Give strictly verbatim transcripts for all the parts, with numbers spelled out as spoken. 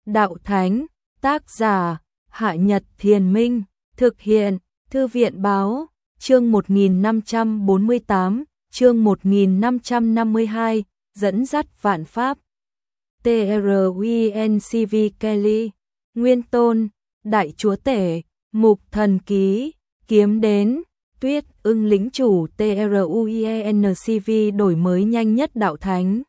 Đạo Thánh, tác giả, Hạ Nhật Thiền Minh, thực hiện, Thư viện Báo, chương một nghìn năm trăm bốn mươi tám, chương một nghìn năm trăm năm mươi hai, dẫn dắt vạn pháp. tê rờ u en xê vê Kelly, Nguyên Tôn, Đại Chúa Tể, Mục Thần Ký, Kiếm Đến, Tuyết Ưng lĩnh chủ tê rờ u en xê vê đổi mới nhanh nhất Đạo Thánh.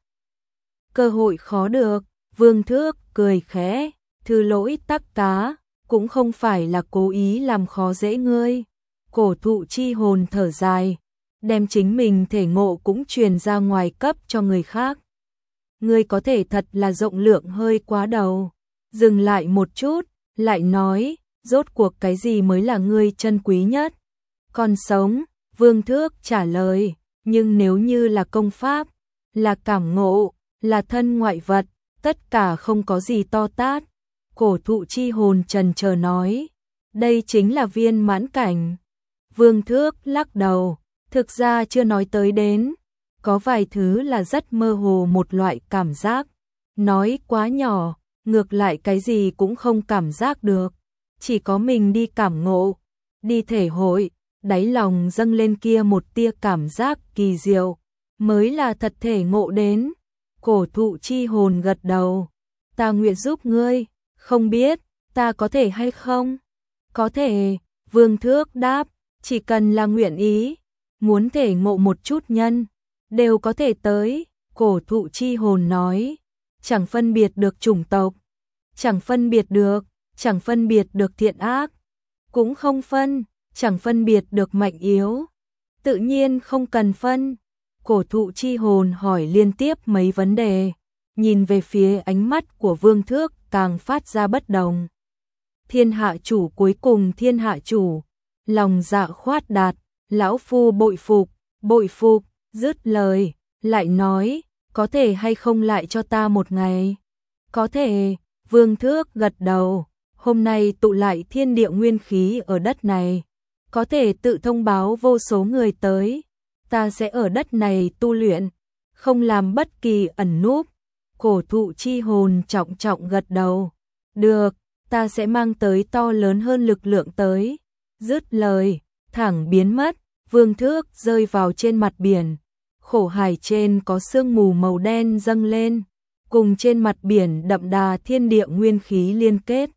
Cơ hội khó được, Vương Thước cười khẽ, thứ lỗi tắc cá, cũng không phải là cố ý làm khó dễ ngươi. Cổ thụ chi hồn thở dài, đem chính mình thể ngộ cũng truyền ra ngoài cấp cho người khác. Ngươi có thể thật là rộng lượng hơi quá đầu. Dừng lại một chút, lại nói, rốt cuộc cái gì mới là ngươi chân quý nhất? Còn sống, Vương Thước trả lời, nhưng nếu như là công pháp, là cảm ngộ, là thân ngoại vật, tất cả không có gì to tát. Cổ thụ chi hồn trần chờ nói, đây chính là viên mãn cảnh. Vương Thước lắc đầu, thực ra chưa nói tới đến, có vài thứ là rất mơ hồ một loại cảm giác, nói quá nhỏ, ngược lại cái gì cũng không cảm giác được, chỉ có mình đi cảm ngộ, đi thể hội, đáy lòng dâng lên kia một tia cảm giác kỳ diệu, mới là thật thể ngộ đến. Cổ thụ chi hồn gật đầu, ta nguyện giúp ngươi, không biết, ta có thể hay không? Có thể, Vương Thước đáp, chỉ cần là nguyện ý, muốn thể ngộ một chút nhân, đều có thể tới. Cổ thụ chi hồn nói, chẳng phân biệt được chủng tộc, chẳng phân biệt được, chẳng phân biệt được thiện ác, cũng không phân, chẳng phân biệt được mạnh yếu, tự nhiên không cần phân. Cổ thụ chi hồn hỏi liên tiếp mấy vấn đề, nhìn về phía ánh mắt của Vương Thước càng phát ra bất đồng. Thiên hạ chủ cuối cùng thiên hạ chủ, lòng dạ khoát đạt, lão phu bội phục, bội phục, dứt lời, lại nói, có thể hay không lại cho ta một ngày? Có thể, Vương Thước gật đầu, hôm nay tụ lại thiên địa nguyên khí ở đất này, có thể tự thông báo vô số người tới, ta sẽ ở đất này tu luyện, không làm bất kỳ ẩn núp. Cổ thụ chi hồn trọng trọng gật đầu, được, ta sẽ mang tới to lớn hơn lực lượng tới. Dứt lời, thẳng biến mất, Vương Thước rơi vào trên mặt biển, khổ hải trên có sương mù màu đen dâng lên, cùng trên mặt biển đậm đà thiên địa nguyên khí liên kết.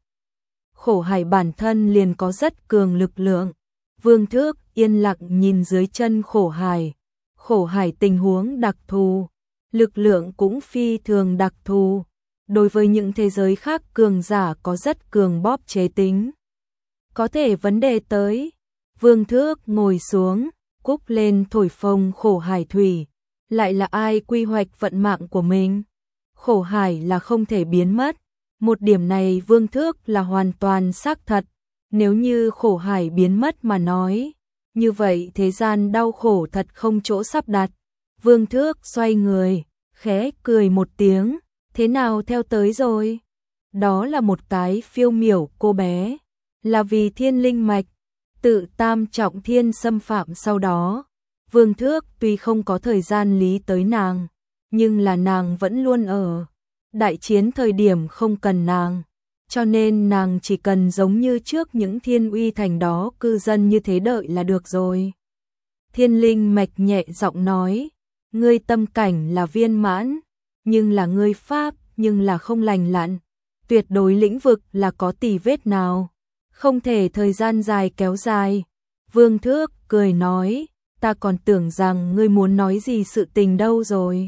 Khổ hải bản thân liền có rất cường lực lượng, Vương Thước yên lặng nhìn dưới chân khổ hải, khổ hải tình huống đặc thù, lực lượng cũng phi thường đặc thù, đối với những thế giới khác cường giả có rất cường bóp chế tính. Có thể vấn đề tới, Vương Thước ngồi xuống, cúc lên thổi phồng khổ hải thủy, lại là ai quy hoạch vận mạng của mình? Khổ hải là không thể biến mất, một điểm này Vương Thước là hoàn toàn xác thật, nếu như khổ hải biến mất mà nói, như vậy thế gian đau khổ thật không chỗ sắp đặt. Vương Thước xoay người, khẽ cười một tiếng, thế nào theo tới rồi? Đó là một cái phiêu miểu cô bé, là vì thiên linh mạch, tự tam trọng thiên xâm phạm sau đó. Vương Thước tuy không có thời gian lý tới nàng, nhưng là nàng vẫn luôn ở. Đại chiến thời điểm không cần nàng, cho nên nàng chỉ cần giống như trước những thiên uy thành đó cư dân như thế đợi là được rồi. Thiên linh mạch nhẹ giọng nói, ngươi tâm cảnh là viên mãn, nhưng là ngươi pháp, nhưng là không lành lặn, tuyệt đối lĩnh vực là có tì vết nào, không thể thời gian dài kéo dài. Vương Thước cười nói, ta còn tưởng rằng ngươi muốn nói gì sự tình đâu rồi.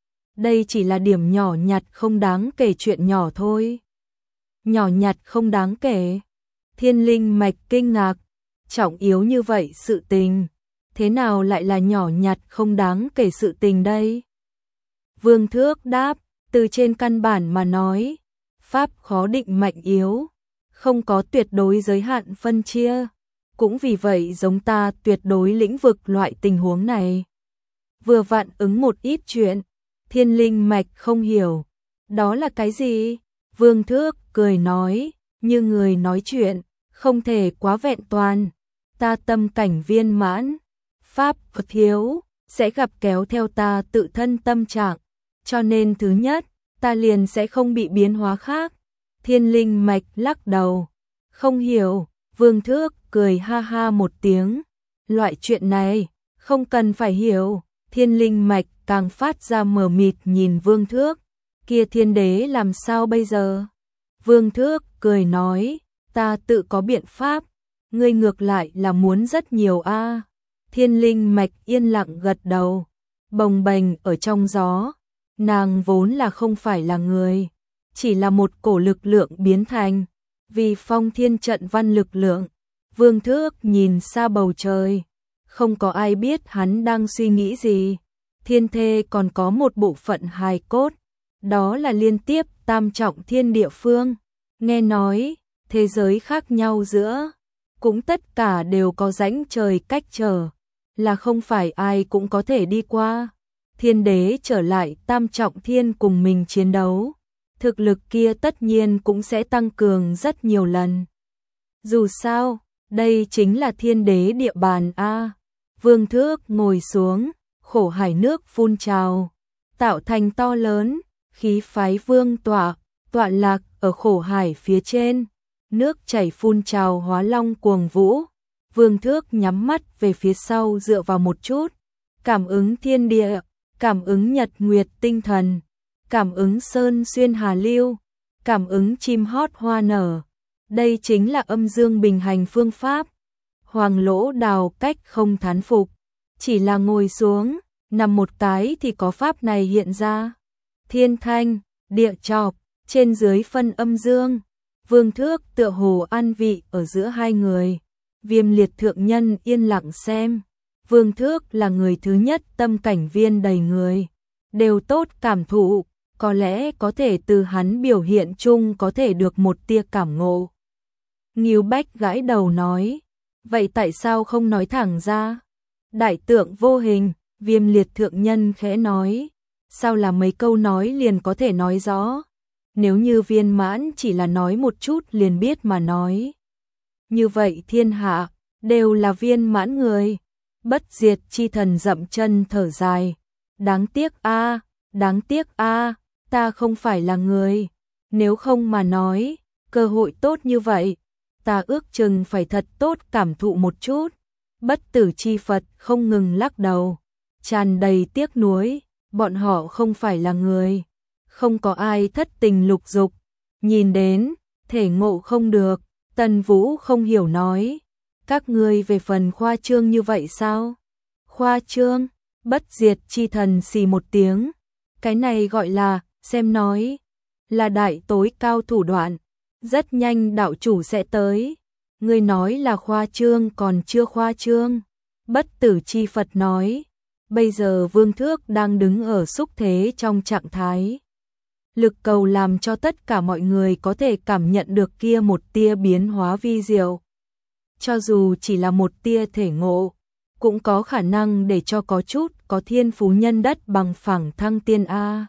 Đây chỉ là điểm nhỏ nhặt không đáng kể chuyện nhỏ thôi. Nhỏ nhặt không đáng kể. Thiên linh mạch kinh ngạc, trọng yếu như vậy sự tình, thế nào lại là nhỏ nhặt không đáng kể sự tình đây? Vương Thước đáp, từ trên căn bản mà nói, pháp khó định mạnh yếu, không có tuyệt đối giới hạn phân chia, cũng vì vậy giống ta tuyệt đối lĩnh vực loại tình huống này. Vừa vặn ứng một ít chuyện, thiên linh mạch không hiểu, đó là cái gì? Vương Thước cười nói, như người nói chuyện, không thể quá vẹn toàn, ta tâm cảnh viên mãn, pháp thiếu, sẽ gặp kéo theo ta tự thân tâm trạng, cho nên thứ nhất, ta liền sẽ không bị biến hóa khác, Thiên Linh Mạch lắc đầu, không hiểu. Vương Thước cười ha ha một tiếng, loại chuyện này không cần phải hiểu. Thiên Linh Mạch càng phát ra mờ mịt nhìn Vương Thước, kia thiên đế làm sao bây giờ? Vương Thước cười nói, ta tự có biện pháp, ngươi ngược lại là muốn rất nhiều a. Thiên Linh Mạch yên lặng gật đầu, bồng bềnh ở trong gió, nàng vốn là không phải là người, chỉ là một cổ lực lượng biến thành, vì phong thiên trận văn lực lượng. Vương Thước nhìn xa bầu trời, không có ai biết hắn đang suy nghĩ gì. Thiên thê còn có một bộ phận hài cốt, đó là liên tiếp tam trọng thiên địa phương. Nghe nói, thế giới khác nhau giữa, cũng tất cả đều có rãnh trời cách trở, là không phải ai cũng có thể đi qua. Thiên đế trở lại tam trọng thiên cùng mình chiến đấu, thực lực kia tất nhiên cũng sẽ tăng cường rất nhiều lần. Dù sao, đây chính là thiên đế địa bàn a. Vương Thước ngồi xuống, khổ hải nước phun trào, tạo thành to lớn, khí phái vương tọa, tọa lạc ở khổ hải phía trên, nước chảy phun trào hóa long cuồng vũ. Vương Thước nhắm mắt về phía sau dựa vào một chút, cảm ứng thiên địa, cảm ứng nhật nguyệt tinh thần, cảm ứng sơn xuyên hà lưu, cảm ứng chim hót hoa nở. Đây chính là âm dương bình hành phương pháp. Hoàng Lỗ Đào cách không thán phục, chỉ là ngồi xuống, nằm một cái thì có pháp này hiện ra. Thiên thanh, địa chọc, trên dưới phân âm dương. Vương Thước tựa hồ an vị ở giữa hai người. Viêm Liệt thượng nhân yên lặng xem. Vương Thước là người thứ nhất tâm cảnh viên đầy người, đều tốt cảm thụ, có lẽ có thể từ hắn biểu hiện chung có thể được một tia cảm ngộ. Ngưu Bách gãi đầu nói, vậy tại sao không nói thẳng ra? Đại tượng vô hình, Viêm Liệt thượng nhân khẽ nói, sao là mấy câu nói liền có thể nói rõ? Nếu như viên mãn chỉ là nói một chút liền biết mà nói. Như vậy thiên hạ, đều là viên mãn người. Bất diệt chi thần dậm chân thở dài. Đáng tiếc a, đáng tiếc a, ta không phải là người. Nếu không mà nói, cơ hội tốt như vậy, ta ước chừng phải thật tốt cảm thụ một chút. Bất tử chi Phật không ngừng lắc đầu, tràn đầy tiếc nuối, bọn họ không phải là người. Không có ai thất tình lục dục, nhìn đến, thể ngộ không được. Tần Vũ không hiểu nói, các ngươi về phần khoa trương như vậy sao? Khoa trương, bất diệt chi thần xì một tiếng, cái này gọi là, xem nói, là đại tối cao thủ đoạn, rất nhanh đạo chủ sẽ tới. Ngươi nói là khoa trương còn chưa khoa trương. Bất tử chi Phật nói, bây giờ Vương Thước đang đứng ở xúc thế trong trạng thái. Lực cầu làm cho tất cả mọi người có thể cảm nhận được kia một tia biến hóa vi diệu. Cho dù chỉ là một tia thể ngộ, cũng có khả năng để cho có chút có thiên phú nhân đất bằng phẳng thăng tiên A.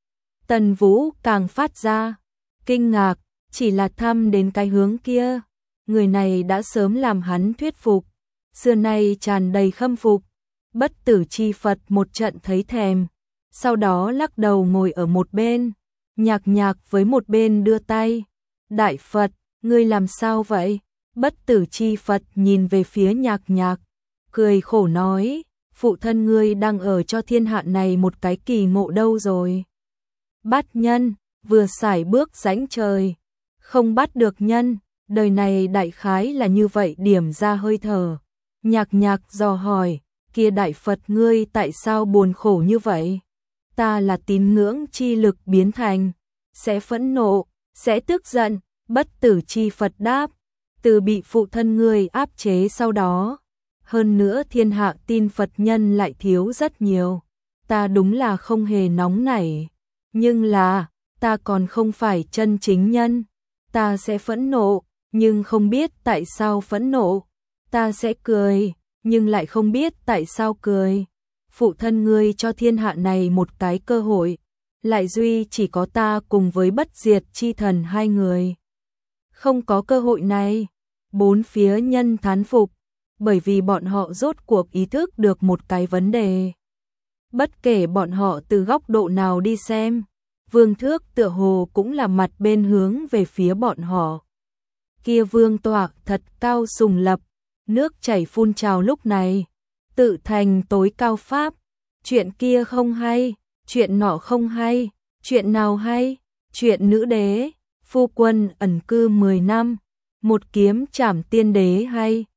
Tần Vũ càng phát ra, kinh ngạc, chỉ là thăm đến cái hướng kia. Người này đã sớm làm hắn thuyết phục, xưa nay tràn đầy khâm phục. Bất tử chi Phật một trận thấy thèm, sau đó lắc đầu ngồi ở một bên. Nhạc Nhạc với một bên đưa tay. Đại Phật, ngươi làm sao vậy? Bất tử chi Phật nhìn về phía Nhạc Nhạc, cười khổ nói, phụ thân ngươi đang ở cho thiên hạ này một cái kỳ ngộ đâu rồi. Bắt nhân, vừa xài bước rãnh trời, không bắt được nhân, đời này đại khái là như vậy điểm ra hơi thở. Nhạc Nhạc dò hỏi, kia Đại Phật ngươi tại sao buồn khổ như vậy? Ta là tín ngưỡng chi lực biến thành, sẽ phẫn nộ, sẽ tức giận. Bất tử chi Phật đáp, từ bị phụ thân ngươi áp chế sau đó. Hơn nữa thiên hạ tin Phật nhân lại thiếu rất nhiều. Ta đúng là không hề nóng nảy. Nhưng là, ta còn không phải chân chính nhân. Ta sẽ phẫn nộ, nhưng không biết tại sao phẫn nộ. Ta sẽ cười, nhưng lại không biết tại sao cười. Phụ thân ngươi cho thiên hạ này một cái cơ hội, lại duy chỉ có ta cùng với bất diệt chi thần hai người. Không có cơ hội này, bốn phía nhân thán phục, bởi vì bọn họ rốt cuộc ý thức được một cái vấn đề. Bất kể bọn họ từ góc độ nào đi xem, Vương Thước tựa hồ cũng là mặt bên hướng về phía bọn họ. Kia vương tọa thật cao sùng lập, nước chảy phun trào lúc này, tự thành tối cao pháp, chuyện kia không hay, chuyện nọ không hay, chuyện nào hay, chuyện nữ đế, phu quân ẩn cư mười năm, một kiếm trảm tiên đế hay,